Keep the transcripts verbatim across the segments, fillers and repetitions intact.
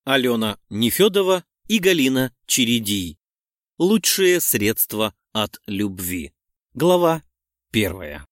Алена Нефёдова и Галина Чередий. Лучшие средства от любви. Глава первая.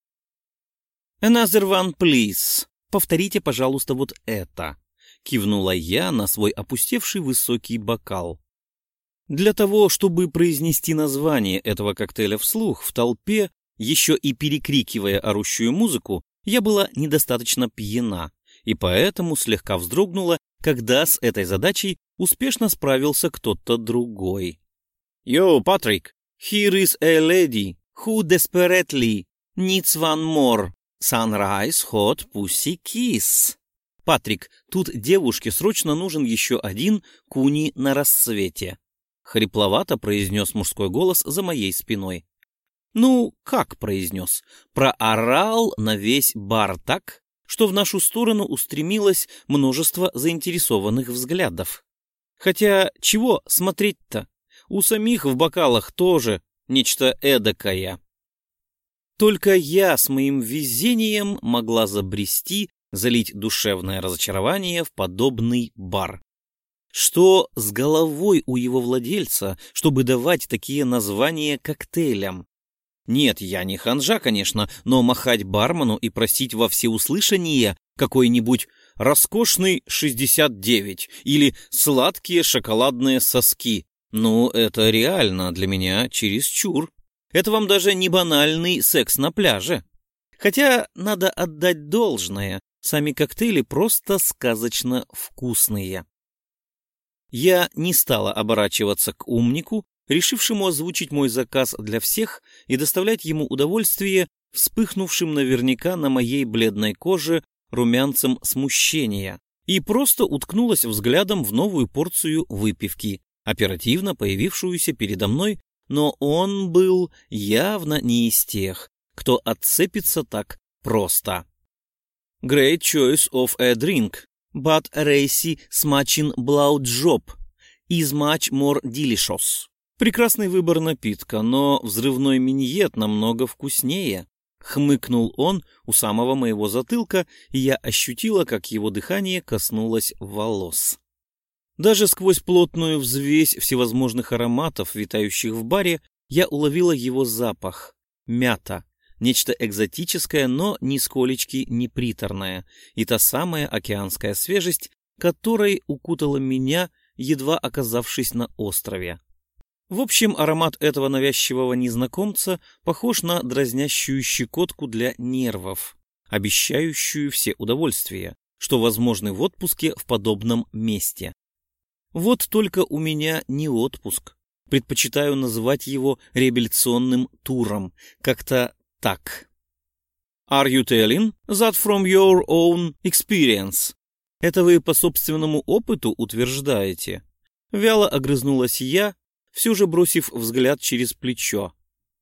«Another one, please. Повторите, пожалуйста, вот это», — кивнула я на свой опустевший высокий бокал. Для того, чтобы произнести название этого коктейля вслух в толпе, еще и перекрикивая орущую музыку, я была недостаточно пьяна, и поэтому слегка вздрогнула, когда с этой задачей успешно справился кто-то другой. «Yo, Patrick, here is a lady who desperately needs one more sunrise hot pussy kiss». «Патрик, тут девушке срочно нужен еще один куни на рассвете», — хрипловато произнес мужской голос за моей спиной. Ну, как произнес? Проорал на весь бар так, что в нашу сторону устремилось множество заинтересованных взглядов. Хотя чего смотреть-то? У самих в бокалах тоже нечто эдакое. Только я с моим везением могла забрести, залить душевное разочарование в подобный бар. Что с головой у его владельца, чтобы давать такие названия коктейлям? Нет, я не ханжа, конечно, но махать бармену и просить во всеуслышание какой-нибудь роскошный шестьдесят девять или сладкие шоколадные соски, ну, это реально для меня чересчур. Это вам даже не банальный секс на пляже. Хотя надо отдать должное, сами коктейли просто сказочно вкусные. Я не стала оборачиваться к умнику, решившему озвучить мой заказ для всех и доставлять ему удовольствие, вспыхнувшим наверняка на моей бледной коже румянцем смущения, и просто уткнулась взглядом в новую порцию выпивки, оперативно появившуюся передо мной, но он был явно не из тех, кто отцепится так просто. «Great choice of a drink, but racy smachin blowjob is much more delicious». Прекрасный выбор напитка, но взрывной миньет намного вкуснее. Хмыкнул он у самого моего затылка, и я ощутила, как его дыхание коснулось волос. Даже сквозь плотную взвесь всевозможных ароматов, витающих в баре, я уловила его запах. Мята. Нечто экзотическое, но нисколечки не приторное. И та самая океанская свежесть, которой укутала меня, едва оказавшись на острове. В общем, аромат этого навязчивого незнакомца похож на дразнящую щекотку для нервов, обещающую все удовольствия, что возможны в отпуске в подобном месте. Вот только у меня не отпуск. Предпочитаю называть его реабилитационным туром, как-то так. Are you telling that from your own experience? Это вы по собственному опыту утверждаете? Вяло огрызнулась я, все же бросив взгляд через плечо.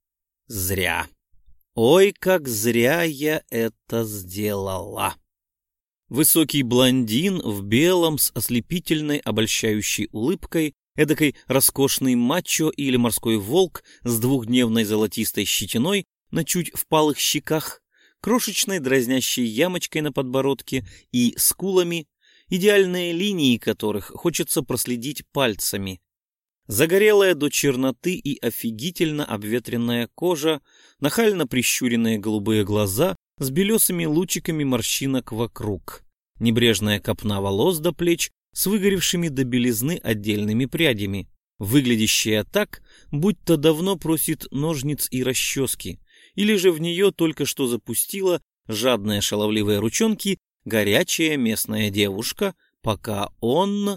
Зря. Ой, как зря я это сделала. Высокий блондин в белом с ослепительной обольщающей улыбкой, эдакой роскошный мачо или морской волк с двухдневной золотистой щетиной на чуть впалых щеках, крошечной дразнящей ямочкой на подбородке и скулами, идеальные линии которых хочется проследить пальцами. Загорелая до черноты и офигительно обветренная кожа, нахально прищуренные голубые глаза с белесыми лучиками морщинок вокруг, небрежная копна волос до плеч с выгоревшими до белизны отдельными прядями, выглядящая так, будто давно просит ножниц и расчески, или же в нее только что запустила жадные шаловливые ручонки горячая местная девушка, пока он...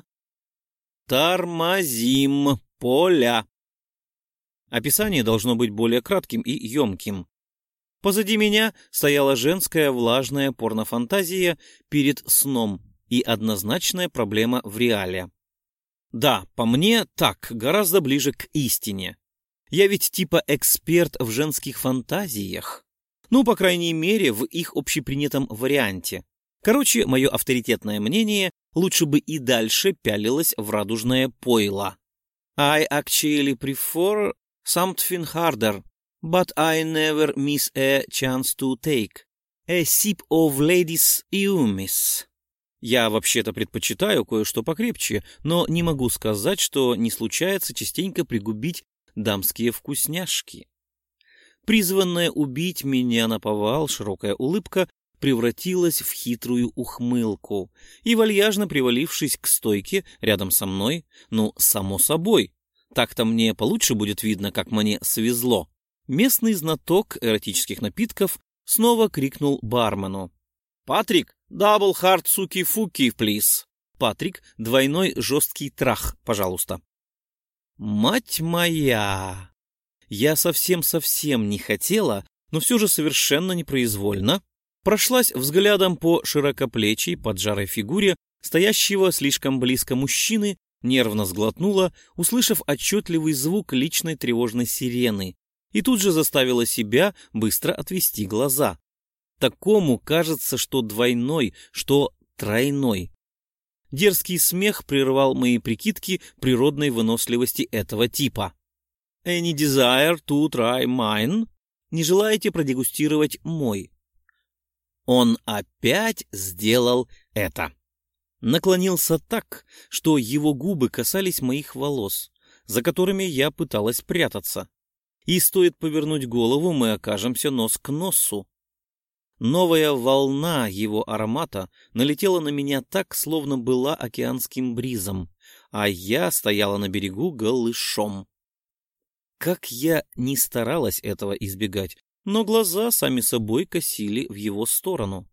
Тормозим, Поля. Описание должно быть более кратким и емким. Позади меня стояла женская влажная порнофантазия перед сном и однозначная проблема в реале. Да, по мне так, гораздо ближе к истине. Я ведь типа эксперт в женских фантазиях. Ну, по крайней мере, в их общепринятом варианте. Короче, мое авторитетное мнение лучше бы и дальше пялилось в радужное пойло. I actually prefer something harder, but I never miss a chance to take a sip of ladies' eumis. Я вообще-то предпочитаю кое-что покрепче, но не могу сказать, что не случается частенько пригубить дамские вкусняшки. Призванная убить меня наповал широкая улыбка превратилась в хитрую ухмылку, и, вальяжно привалившись к стойке рядом со мной, ну, само собой, так-то мне получше будет видно, как мне свезло, местный знаток эротических напитков снова крикнул бармену: «Патрик, дабл хард суки-фуки, плиз!» «Патрик, двойной жесткий трах, пожалуйста!» Мать моя! Я совсем-совсем не хотела, но все же совершенно непроизвольно прошлась взглядом по широкоплечей поджарой фигуре стоящего слишком близко мужчины, нервно сглотнула, услышав отчетливый звук личной тревожной сирены, и тут же заставила себя быстро отвести глаза. Такому кажется, что двойной, что тройной. Дерзкий смех прервал мои прикидки природной выносливости этого типа. «Any desire to try mine?» «Не желаете продегустировать мой?» Он опять сделал это. Наклонился так, что его губы касались моих волос, за которыми я пыталась прятаться. И стоит повернуть голову, мы окажемся нос к носу. Новая волна его аромата налетела на меня так, словно была океанским бризом, а я стояла на берегу голышом. Как я ни старалась этого избегать, но глаза сами собой косили в его сторону.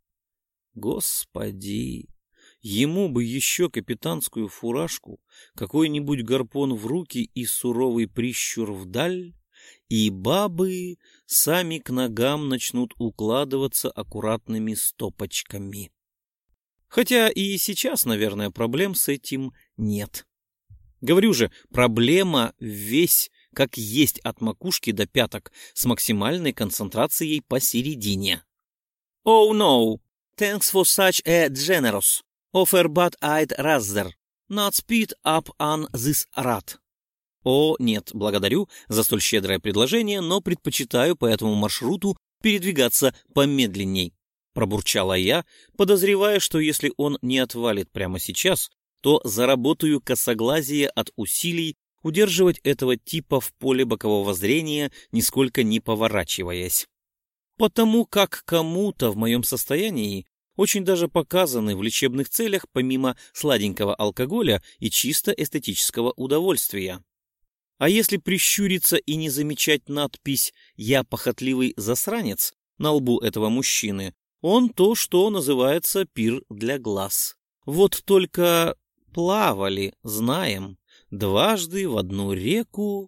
Господи, ему бы еще капитанскую фуражку, какой-нибудь гарпун в руки и суровый прищур вдаль, и бабы сами к ногам начнут укладываться аккуратными стопочками. Хотя и сейчас, наверное, проблем с этим нет. Говорю же, проблема весь как есть от макушки до пяток с максимальной концентрацией посередине. Oh no, thanks for such a generous offer, but I'd rather not speed up on this rat. О, нет, благодарю за столь щедрое предложение, но предпочитаю по этому маршруту передвигаться помедленней, пробурчала я, подозревая, что если он не отвалит прямо сейчас, то заработаю косоглазие от усилий удерживать этого типа в поле бокового зрения, нисколько не поворачиваясь. Потому как кому-то в моем состоянии очень даже показаны в лечебных целях помимо сладенького алкоголя и чисто эстетического удовольствия. А если прищуриться и не замечать надпись «Я похотливый засранец» на лбу этого мужчины, он то, что называется пир для глаз. Вот только плавали, знаем, дважды в одну реку.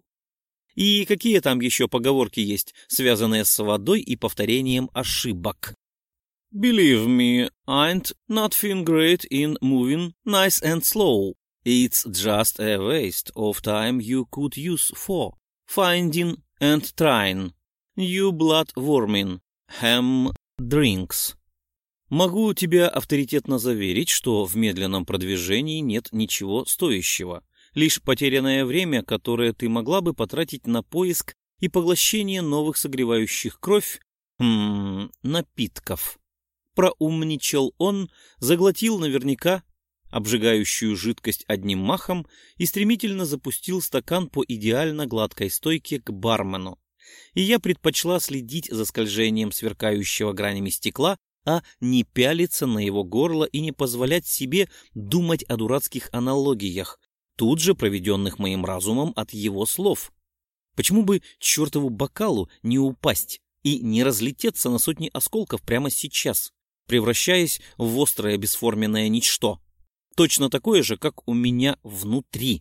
И какие там еще поговорки есть, связанные с водой и повторением ошибок? Believe me, ain't nothing great in moving nice and slow. It's just a waste of time you could use for finding and trying new blood-warming ham drinks. Могу тебя авторитетно заверить, что в медленном продвижении нет ничего стоящего. Лишь потерянное время, которое ты могла бы потратить на поиск и поглощение новых согревающих кровь хм, напитков. Проумничал он, заглотил наверняка обжигающую жидкость одним махом и стремительно запустил стакан по идеально гладкой стойке к бармену. И я предпочла следить за скольжением сверкающего гранями стекла, а не пялиться на его горло и не позволять себе думать о дурацких аналогиях, тут же проведенных моим разумом от его слов. Почему бы чертову бокалу не упасть и не разлететься на сотни осколков прямо сейчас, превращаясь в острое бесформенное ничто, точно такое же, как у меня внутри?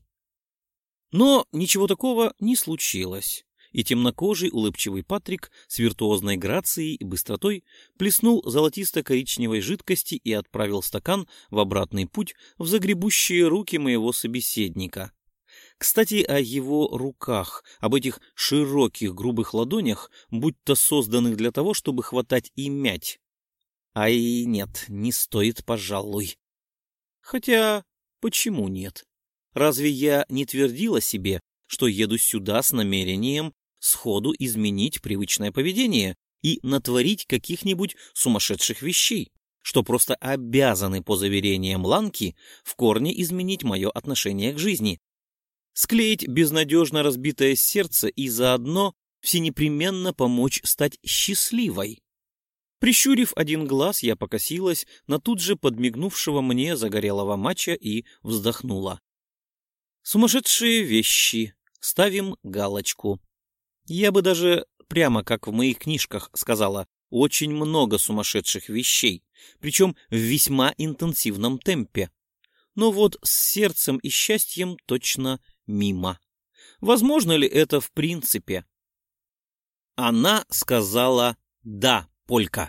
Но ничего такого не случилось, и темнокожий улыбчивый Патрик с виртуозной грацией и быстротой плеснул золотисто-коричневой жидкости и отправил стакан в обратный путь в загребущие руки моего собеседника. Кстати, о его руках, об этих широких грубых ладонях, будто созданных для того, чтобы хватать и мять. Ай, нет, не стоит, пожалуй. Хотя, почему нет? Разве я не твердила себе, что еду сюда с намерением сходу изменить привычное поведение и натворить каких-нибудь сумасшедших вещей, что просто обязаны, по заверениям Ланки, в корне изменить мое отношение к жизни. Склеить безнадежно разбитое сердце и заодно всенепременно помочь стать счастливой. Прищурив один глаз, я покосилась на тут же подмигнувшего мне загорелого мачо и вздохнула. Сумасшедшие вещи. Ставим галочку. Я бы даже, прямо как в моих книжках сказала, очень много сумасшедших вещей, причем в весьма интенсивном темпе. Но вот с сердцем и счастьем точно мимо. Возможно ли это в принципе? Она сказала «да». Полька.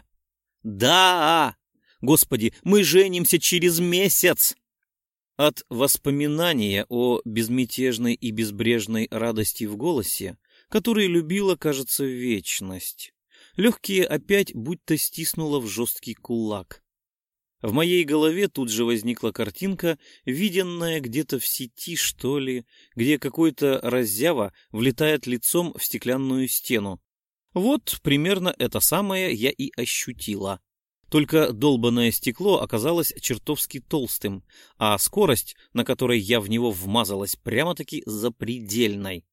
Да! Господи, мы женимся через месяц! От воспоминания о безмятежной и безбрежной радости в голосе, который любила, кажется, вечность, легкие опять будто стиснуло в жесткий кулак. В моей голове тут же возникла картинка, виденная где-то в сети, что ли, где какой-то раззява влетает лицом в стеклянную стену. Вот примерно это самое я и ощутила. Только долбанное стекло оказалось чертовски толстым, а скорость, на которой я в него вмазалась, прямо-таки запредельной.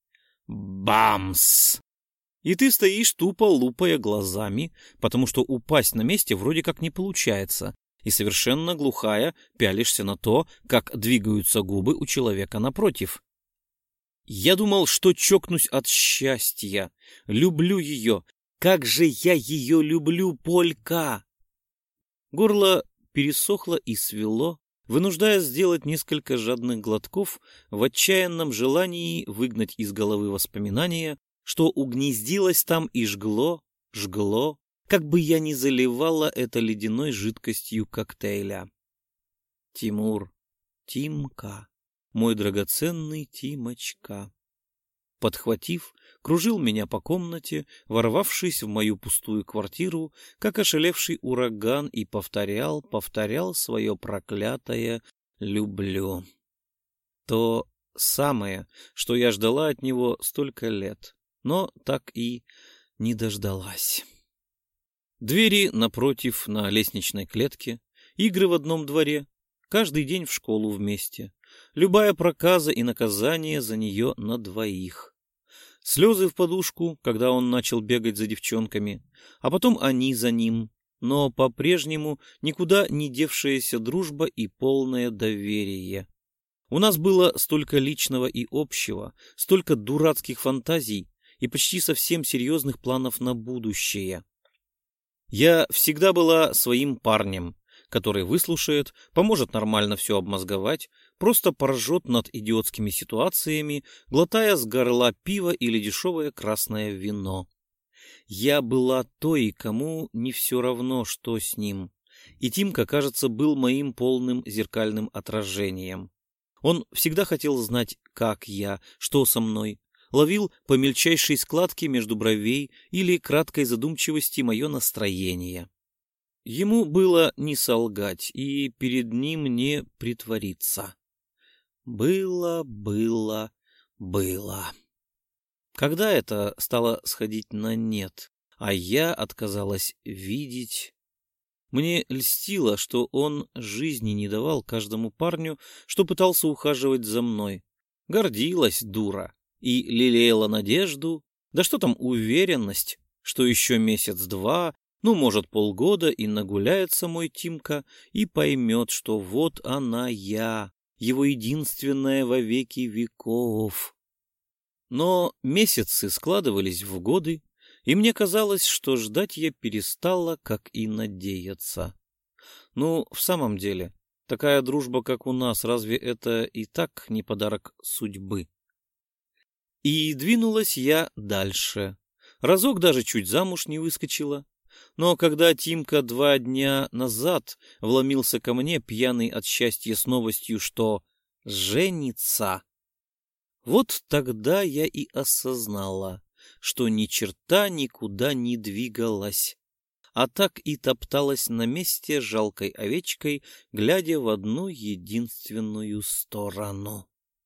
Бамс! И ты стоишь тупо лупая глазами, потому что упасть на месте вроде как не получается, и совершенно глухая пялишься на то, как двигаются губы у человека напротив. Я думал, что чокнусь от счастья. Люблю ее. Как же я ее люблю, Полька! Горло пересохло и свело, вынуждая сделать несколько жадных глотков в отчаянном желании выгнать из головы воспоминания, что угнездилось там и жгло, жгло, как бы я ни заливала это ледяной жидкостью коктейля. Тимур, Тимка. Мой драгоценный Тимочка. Подхватив, кружил меня по комнате, ворвавшись в мою пустую квартиру, как ошалевший ураган, и повторял, повторял свое проклятое «люблю». То самое, что я ждала от него столько лет, но так и не дождалась. Двери напротив на лестничной клетке, игры в одном дворе, каждый день в школу вместе. Любая проказа и наказание за нее на двоих. Слезы в подушку, когда он начал бегать за девчонками, а потом они за ним, но по-прежнему никуда не девшаяся дружба и полное доверие. У нас было столько личного и общего, столько дурацких фантазий и почти совсем серьезных планов на будущее. Я всегда была своим парнем, который выслушает, поможет нормально все обмозговать, просто поржет над идиотскими ситуациями, глотая с горла пиво или дешевое красное вино. Я была той, кому не все равно, что с ним. И Тимка, кажется, был моим полным зеркальным отражением. Он всегда хотел знать, как я, что со мной. Ловил по мельчайшей складке между бровей или краткой задумчивости мое настроение. Ему было не солгать и перед ним не притвориться. Было, было, было. Когда это стало сходить на нет, а я отказалась видеть... Мне льстило, что он жизни не давал каждому парню, что пытался ухаживать за мной. Гордилась дура и лелеяла надежду, да что там уверенность, что еще месяц-два, ну, может, полгода, и нагуляется мой Тимка и поймет, что вот она я, его единственная во веки веков. Но месяцы складывались в годы, и мне казалось, что ждать я перестала, как и надеяться. Ну, в самом деле, такая дружба, как у нас, разве это и так не подарок судьбы? И двинулась я дальше. Разок даже чуть замуж не выскочила. Но когда Тимка два дня назад вломился ко мне, пьяный от счастья с новостью, что женится, вот тогда я и осознала, что ни черта никуда не двигалась, а так и топталась на месте жалкой овечкой, глядя в одну единственную сторону.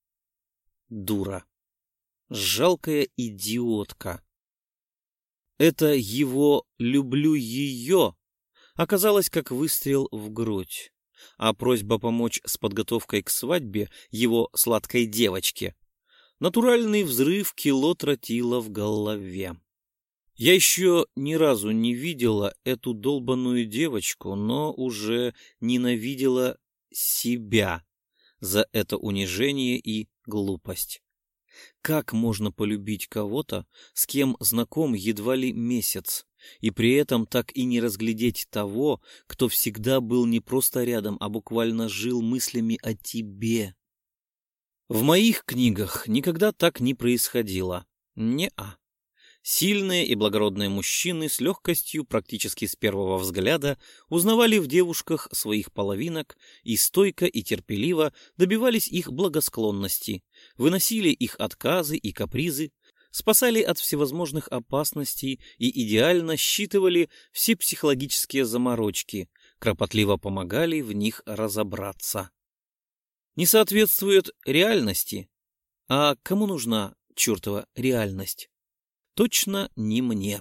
Дура. Жалкая идиотка. Это его «люблю ее» оказалась как выстрел в грудь, а просьба помочь с подготовкой к свадьбе его сладкой девочке — натуральный взрыв кило тротила в голове. Я еще ни разу не видела эту долбаную девочку, но уже ненавидела себя за это унижение и глупость. Как можно полюбить кого-то, с кем знаком едва ли месяц, и при этом так и не разглядеть того, кто всегда был не просто рядом, а буквально жил мыслями о тебе? В моих книгах никогда так не происходило. Не-а. Сильные и благородные мужчины с легкостью, практически с первого взгляда, узнавали в девушках своих половинок и стойко и терпеливо добивались их благосклонности, выносили их отказы и капризы, спасали от всевозможных опасностей и идеально считывали все психологические заморочки, кропотливо помогали в них разобраться. Не соответствует реальности? А кому нужна чертова реальность? Точно не мне.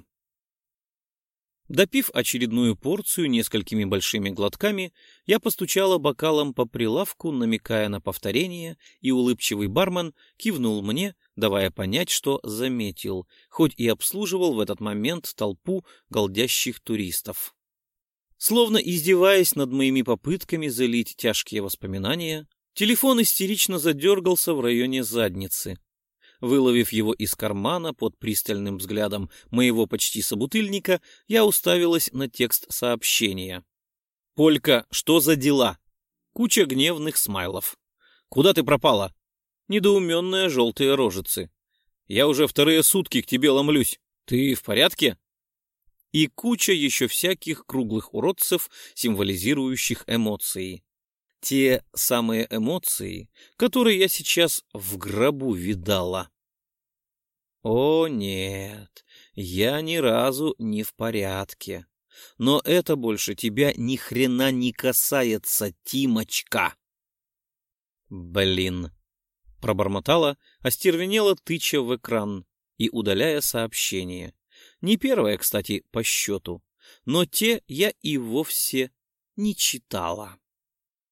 Допив очередную порцию несколькими большими глотками, я постучала бокалом по прилавку, намекая на повторение, и улыбчивый бармен кивнул мне, давая понять, что заметил, хоть и обслуживал в этот момент толпу голдящих туристов. Словно издеваясь над моими попытками залить тяжкие воспоминания, телефон истерично задергался в районе задницы. Выловив его из кармана под пристальным взглядом моего почти собутыльника, я уставилась на текст сообщения. «Полька, что за дела?» Куча гневных смайлов. «Куда ты пропала?» Недоуменные желтые рожицы. «Я уже вторые сутки к тебе ломлюсь. Ты в порядке?» И куча еще всяких круглых уродцев, символизирующих эмоции. Те самые эмоции, которые я сейчас в гробу видала. О нет, я ни разу не в порядке. Но это больше тебя ни хрена не касается, Тимочка. Блин, пробормотала, остервенела, тыча в экран и удаляя сообщение. Не первое, кстати, по счету, но те я и вовсе не читала.